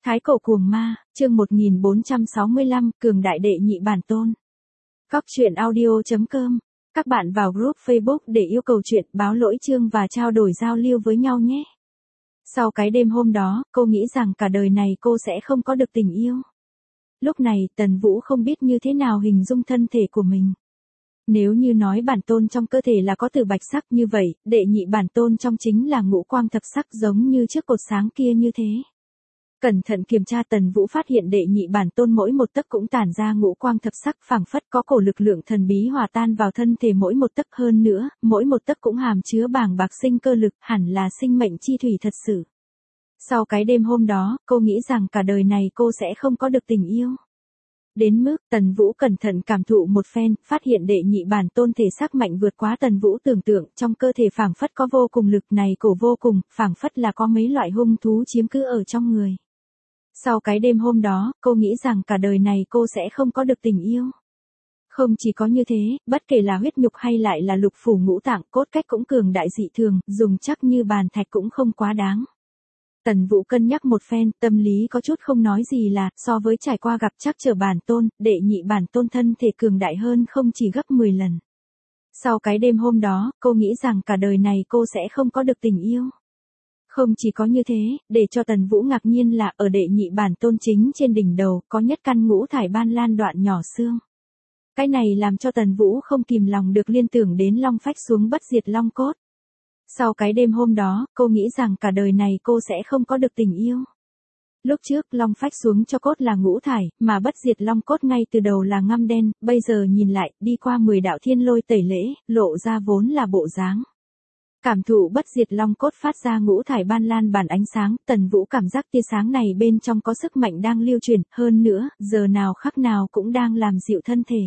Thái cổ cuồng ma, chương 1465, cường đại đệ nhị bản tôn. Góc truyện audio.com. Các bạn vào group Facebook để yêu cầu chuyện, báo lỗi chương và trao đổi giao lưu với nhau nhé. Sau cái đêm hôm đó, cô nghĩ rằng cả đời này cô sẽ không có được tình yêu. Lúc này, Tần Vũ không biết như thế nào hình dung thân thể của mình. Nếu như nói bản tôn trong cơ thể là có từ bạch sắc như vậy, đệ nhị bản tôn trong chính là ngũ quang thập sắc giống như chiếc cột sáng kia như thế. Cẩn thận kiểm tra, Tần Vũ phát hiện đệ nhị bản tôn mỗi một tấc cũng tản ra ngũ quang thập sắc, phảng phất có cổ lực lượng thần bí hòa tan vào thân thể mỗi một tấc, hơn nữa, mỗi một tấc cũng hàm chứa bàng bạc sinh cơ lực, hẳn là sinh mệnh chi thủy thật sự. Sau cái đêm hôm đó, cô nghĩ rằng cả đời này cô sẽ không có được tình yêu. Đến mức, Tần Vũ cẩn thận cảm thụ một phen, phát hiện đệ nhị bản tôn thể xác mạnh vượt quá Tần Vũ tưởng tượng, trong cơ thể phảng phất có vô cùng lực này, cổ vô cùng, phảng phất là có mấy loại hung thú chiếm cứ ở trong người. Sau cái đêm hôm đó, cô nghĩ rằng cả đời này cô sẽ không có được tình yêu. Không chỉ có như thế, bất kể là huyết nhục hay lại là lục phủ ngũ tạng, cốt cách cũng cường đại dị thường, dùng chắc như bàn thạch cũng không quá đáng. Tần Vũ cân nhắc một phen, tâm lý có chút không nói gì là, so với trải qua gặp chắc trở bản tôn, đệ nhị bản tôn thân thể cường đại hơn không chỉ gấp 10 lần. Sau cái đêm hôm đó, cô nghĩ rằng cả đời này cô sẽ không có được tình yêu. Không chỉ có như thế, để cho Tần Vũ ngạc nhiên là ở đệ nhị bản tôn chính trên đỉnh đầu, có nhất căn ngũ thải ban lan đoạn nhỏ xương. Cái này làm cho Tần Vũ không kìm lòng được liên tưởng đến long phách xuống bất diệt long cốt. Sau cái đêm hôm đó, cô nghĩ rằng cả đời này cô sẽ không có được tình yêu. Lúc trước, long phách xuống cho cốt là ngũ thải, mà bất diệt long cốt ngay từ đầu là ngăm đen, bây giờ nhìn lại, đi qua 10 đạo thiên lôi tẩy lễ, lộ ra vốn là bộ dáng. Cảm thụ bất diệt long cốt phát ra ngũ thải ban lan bản ánh sáng, Tần Vũ cảm giác tia sáng này bên trong có sức mạnh đang lưu truyền, hơn nữa, giờ nào khắc nào cũng đang làm dịu thân thể.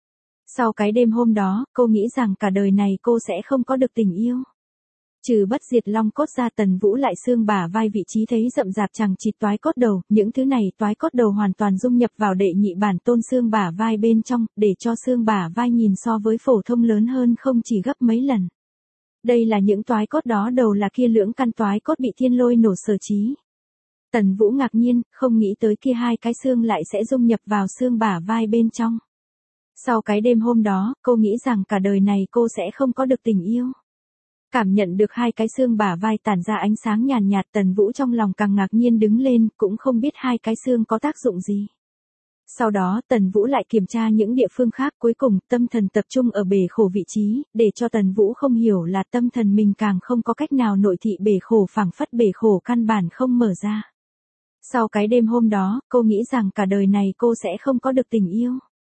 Sau cái đêm hôm đó, cô nghĩ rằng cả đời này cô sẽ không có được tình yêu. Trừ bất diệt long cốt ra, Tần Vũ lại xương bả vai vị trí thấy rậm rạp chằng chịt toái cốt đầu, những thứ này toái cốt đầu hoàn toàn dung nhập vào đệ nhị bản tôn xương bả vai bên trong, để cho xương bả vai nhìn so với phổ thông lớn hơn không chỉ gấp mấy lần. Đây là những toái cốt đó đầu là kia lưỡng căn toái cốt bị thiên lôi nổ sở trí. Tần Vũ ngạc nhiên, không nghĩ tới kia hai cái xương lại sẽ dung nhập vào xương bả vai bên trong. Sau cái đêm hôm đó, cô nghĩ rằng cả đời này cô sẽ không có được tình yêu. Cảm nhận được hai cái xương bả vai tản ra ánh sáng nhàn nhạt, Tần Vũ trong lòng càng ngạc nhiên đứng lên, cũng không biết hai cái xương có tác dụng gì. Sau đó, Tần Vũ lại kiểm tra những địa phương khác, cuối cùng, tâm thần tập trung ở bể khổ vị trí, để cho Tần Vũ không hiểu là tâm thần mình càng không có cách nào nội thị bể khổ, phảng phất bể khổ căn bản không mở ra. Sau cái đêm hôm đó, cô nghĩ rằng cả đời này cô sẽ không có được tình yêu.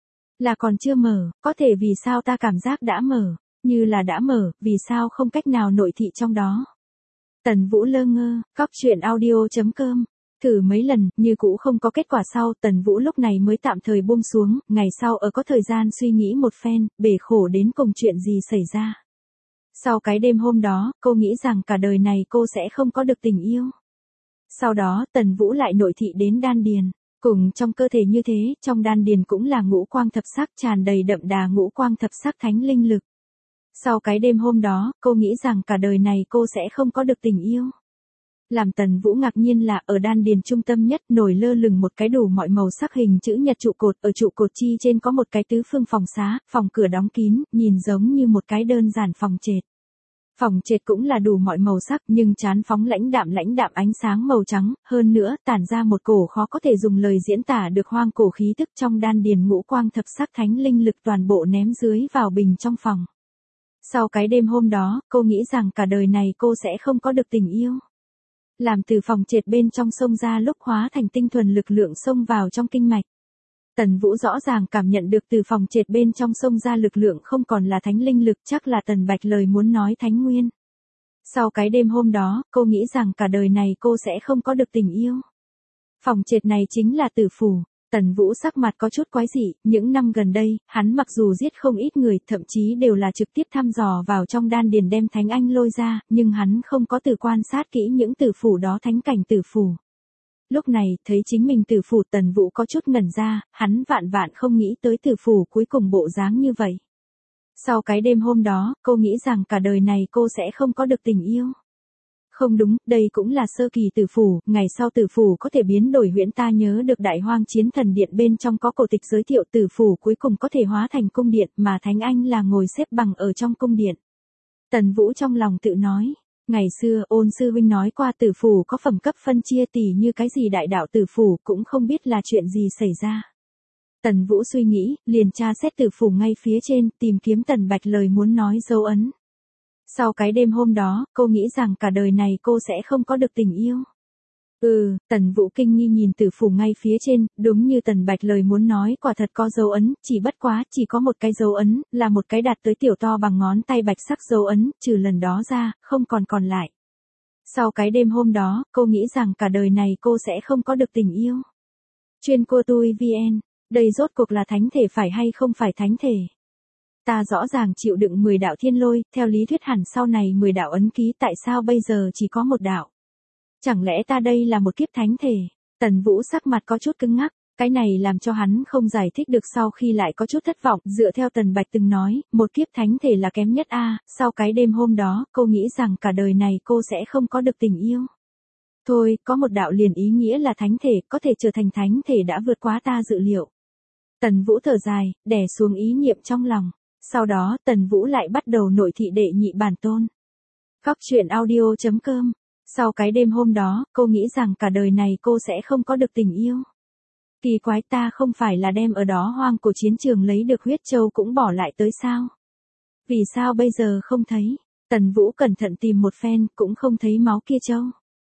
Là còn chưa mở, có thể vì sao ta cảm giác đã mở, như là đã mở, vì sao không cách nào nội thị trong đó. Tần Vũ lơ ngơ, góc truyện audio.com. Thử mấy lần, như cũ không có kết quả sau, Tần Vũ lúc này mới tạm thời buông xuống, ngày sau ở có thời gian suy nghĩ một phen, bể khổ đến cùng chuyện gì xảy ra. Sau cái đêm hôm đó, cô nghĩ rằng cả đời này cô sẽ không có được tình yêu. Sau đó, Tần Vũ lại nội thị đến đan điền. Cùng trong cơ thể như thế, trong đan điền cũng là ngũ quang thập sắc, tràn đầy đậm đà ngũ quang thập sắc thánh linh lực. Sau cái đêm hôm đó, cô nghĩ rằng cả đời này cô sẽ không có được tình yêu. Làm Tần Vũ ngạc nhiên là ở đan điền trung tâm nhất nổi lơ lửng một cái đủ mọi màu sắc hình chữ nhật trụ cột, ở trụ cột chi trên có một cái tứ phương phòng xá, phòng cửa đóng kín, nhìn giống như một cái đơn giản phòng trệt. Phòng trệt cũng là đủ mọi màu sắc nhưng chán phóng lãnh đạm ánh sáng màu trắng, hơn nữa tản ra một cổ khó có thể dùng lời diễn tả được hoang cổ khí tức, trong đan điền ngũ quang thập sắc thánh linh lực toàn bộ ném dưới vào bình trong phòng. Sau cái đêm hôm đó, cô nghĩ rằng cả đời này cô sẽ không có được tình yêu. Làm từ phòng trệt bên trong xông ra lúc hóa thành tinh thuần lực lượng xông vào trong kinh mạch. Tần Vũ rõ ràng cảm nhận được từ phòng trệt bên trong xông ra lực lượng không còn là thánh linh lực, chắc là Tần Bạch lời muốn nói thánh nguyên. Sau cái đêm hôm đó, cô nghĩ rằng cả đời này cô sẽ không có được tình yêu. Phòng trệt này chính là tử phủ. Tần Vũ sắc mặt có chút quái dị, những năm gần đây, hắn mặc dù giết không ít người, thậm chí đều là trực tiếp thăm dò vào trong đan điền đem thánh anh lôi ra, nhưng hắn không có từ quan sát kỹ những tử phủ đó, thánh cảnh tử phủ. Lúc này, thấy chính mình tử phủ, Tần Vũ có chút ngẩn ra, hắn vạn không nghĩ tới tử phủ cuối cùng bộ dáng như vậy. Sau cái đêm hôm đó, cô nghĩ rằng cả đời này cô sẽ không có được tình yêu. Không đúng, đây cũng là sơ kỳ tử phủ, ngày sau tử phủ có thể biến đổi huyễn. Ta nhớ được Đại Hoang Chiến Thần Điện bên trong có cổ tịch giới thiệu tử phủ cuối cùng có thể hóa thành cung điện, mà Thánh Anh là ngồi xếp bằng ở trong cung điện. Tần Vũ trong lòng tự nói, ngày xưa Ôn sư huynh nói qua tử phủ có phẩm cấp phân chia, tỉ như cái gì đại đạo tử phủ, cũng không biết là chuyện gì xảy ra. Tần Vũ suy nghĩ, liền tra xét tử phủ ngay phía trên, tìm kiếm Tần Bạch lời muốn nói dấu ấn. Sau cái đêm hôm đó, cô nghĩ rằng cả đời này cô sẽ không có được tình yêu. Tần Vũ kinh nghi nhìn tử phủ ngay phía trên, đúng như Tần Bạch lời muốn nói, quả thật có dấu ấn, chỉ bất quá, chỉ có một cái dấu ấn, là một cái đạt tới tiểu to bằng ngón tay bạch sắc dấu ấn, trừ lần đó ra, không còn lại. Sau cái đêm hôm đó, cô nghĩ rằng cả đời này cô sẽ không có được tình yêu. Chuyên cô tui VN, đây rốt cuộc là thánh thể phải hay không phải thánh thể? Ta rõ ràng chịu đựng 10 đạo thiên lôi, theo lý thuyết hẳn sau này 10 đạo ấn ký, tại sao bây giờ chỉ có một đạo? Chẳng lẽ ta đây là một kiếp thánh thể? Tần Vũ sắc mặt có chút cứng ngắc, cái này làm cho hắn không giải thích được, sau khi lại có chút thất vọng, dựa theo Tần Bạch từng nói, một kiếp thánh thể là kém nhất a. Sau cái đêm hôm đó, cô nghĩ rằng cả đời này cô sẽ không có được tình yêu. Thôi, có một đạo liền ý nghĩa là thánh thể, có thể trở thành thánh thể đã vượt quá ta dự liệu. Tần Vũ thở dài, đè xuống ý niệm trong lòng. Sau đó, Tần Vũ lại bắt đầu nội thị đệ nhị bản tôn. Góc truyện audio.com. Sau cái đêm hôm đó, cô nghĩ rằng cả đời này cô sẽ không có được tình yêu. Kỳ quái, ta không phải là đem ở đó hoang cổ chiến trường lấy được huyết châu cũng bỏ lại tới sao? Vì sao bây giờ không thấy? Tần Vũ cẩn thận tìm một phen, cũng không thấy máu kia châu.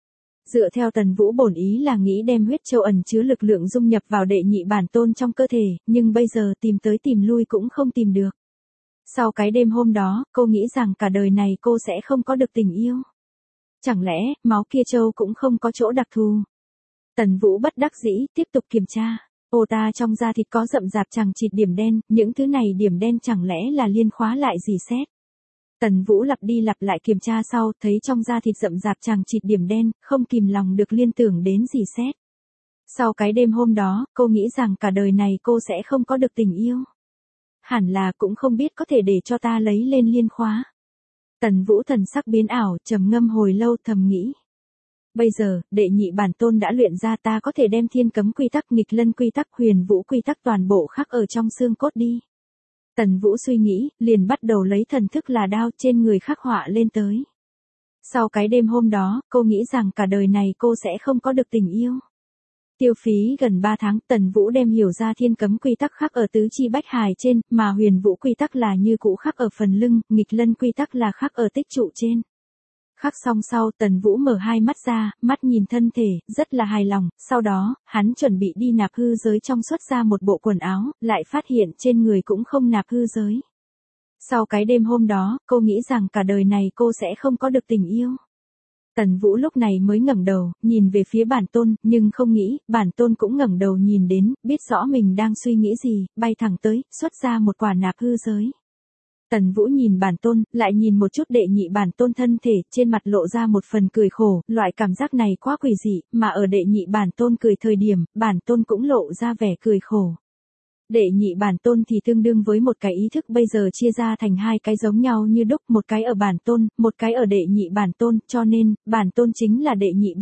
Dựa theo Tần Vũ bổn ý là nghĩ đem huyết châu ẩn chứa lực lượng dung nhập vào đệ nhị bản tôn trong cơ thể, nhưng bây giờ tìm tới tìm lui cũng không tìm được. Sau cái đêm hôm đó, cô nghĩ rằng cả đời này cô sẽ không có được tình yêu. Chẳng lẽ, máu kia châu cũng không có chỗ đặc thù? Tần Vũ bất đắc dĩ, tiếp tục kiểm tra. Ta trong da thịt có rậm rạp chằng chịt điểm đen, những thứ này điểm đen chẳng lẽ là liên khóa lại gì xét? Tần Vũ lặp đi lặp lại kiểm tra sau, thấy trong da thịt rậm rạp chằng chịt điểm đen, không kìm lòng được liên tưởng đến gì xét. Sau cái đêm hôm đó, cô nghĩ rằng cả đời này cô sẽ không có được tình yêu. Hẳn là cũng không biết có thể để cho ta lấy lên liên khóa. Tần Vũ thần sắc biến ảo, trầm ngâm hồi lâu, thầm nghĩ. Bây giờ, đệ nhị bản tôn đã luyện ra, ta có thể đem thiên cấm quy tắc, nghịch lân quy tắc, huyền vũ quy tắc toàn bộ khắc ở trong xương cốt đi. Tần Vũ suy nghĩ, liền bắt đầu lấy thần thức là đao trên người khắc họa lên tới. Sau cái đêm hôm đó, cô nghĩ rằng cả đời này cô sẽ không có được tình yêu. Tiêu phí gần 3 tháng, Tần Vũ đem hiểu ra thiên cấm quy tắc khắc ở tứ chi bách hài trên, mà huyền vũ quy tắc là như cũ khắc ở phần lưng, nghịch lân quy tắc là khắc ở tích trụ trên. Khắc xong sau, Tần Vũ mở hai mắt ra, mắt nhìn thân thể, rất là hài lòng, sau đó, hắn chuẩn bị đi nạp hư giới trong xuất ra một bộ quần áo, lại phát hiện trên người cũng không nạp hư giới. Sau cái đêm hôm đó, cô nghĩ rằng cả đời này cô sẽ không có được tình yêu. Tần Vũ lúc này mới ngẩng đầu, nhìn về phía bản tôn, nhưng không nghĩ, bản tôn cũng ngẩng đầu nhìn đến, biết rõ mình đang suy nghĩ gì, bay thẳng tới, xuất ra một quả nạp hư giới. Tần Vũ nhìn bản tôn, lại nhìn một chút đệ nhị bản tôn thân thể, trên mặt lộ ra một phần cười khổ, loại cảm giác này quá quỷ dị, mà ở đệ nhị bản tôn cười thời điểm, bản tôn cũng lộ ra vẻ cười khổ. Đệ nhị bản tôn thì tương đương với một cái ý thức bây giờ chia ra thành hai cái giống nhau như đúc, một cái ở bản tôn, một cái ở đệ nhị bản tôn, cho nên, bản tôn chính là đệ nhị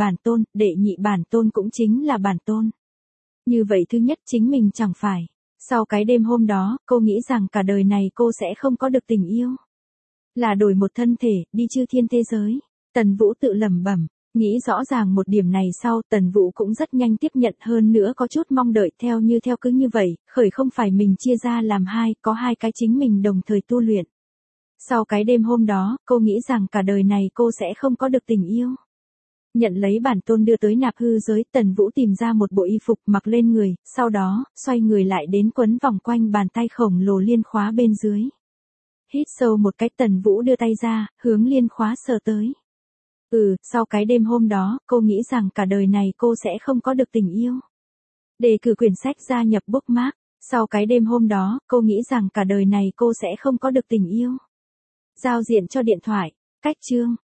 bản tôn cũng chính là bản tôn. Như vậy thứ nhất chính mình chẳng phải. Sau cái đêm hôm đó, cô nghĩ rằng cả đời này cô sẽ không có được tình yêu. Là đổi một thân thể, đi chư thiên thế giới. Tần Vũ tự lẩm bẩm, nghĩ rõ ràng một điểm này sau, Tần Vũ cũng rất nhanh tiếp nhận, hơn nữa có chút mong đợi, theo cứ như vậy, khởi không phải mình chia ra làm hai, có hai cái chính mình đồng thời tu luyện. Sau cái đêm hôm đó, cô nghĩ rằng cả đời này cô sẽ không có được tình yêu. Nhận lấy bản tôn đưa tới nạp hư giới, Tần Vũ tìm ra một bộ y phục mặc lên người, sau đó, xoay người lại đến quấn vòng quanh bàn tay khổng lồ liên khóa bên dưới. Hít sâu một cái, Tần Vũ đưa tay ra, hướng liên khóa sờ tới. Sau cái đêm hôm đó, cô nghĩ rằng cả đời này cô sẽ không có được tình yêu. Đề cử quyển sách gia nhập bookmark. Sau cái đêm hôm đó, cô nghĩ rằng cả đời này cô sẽ không có được tình yêu. Giao diện cho điện thoại. Cách chương.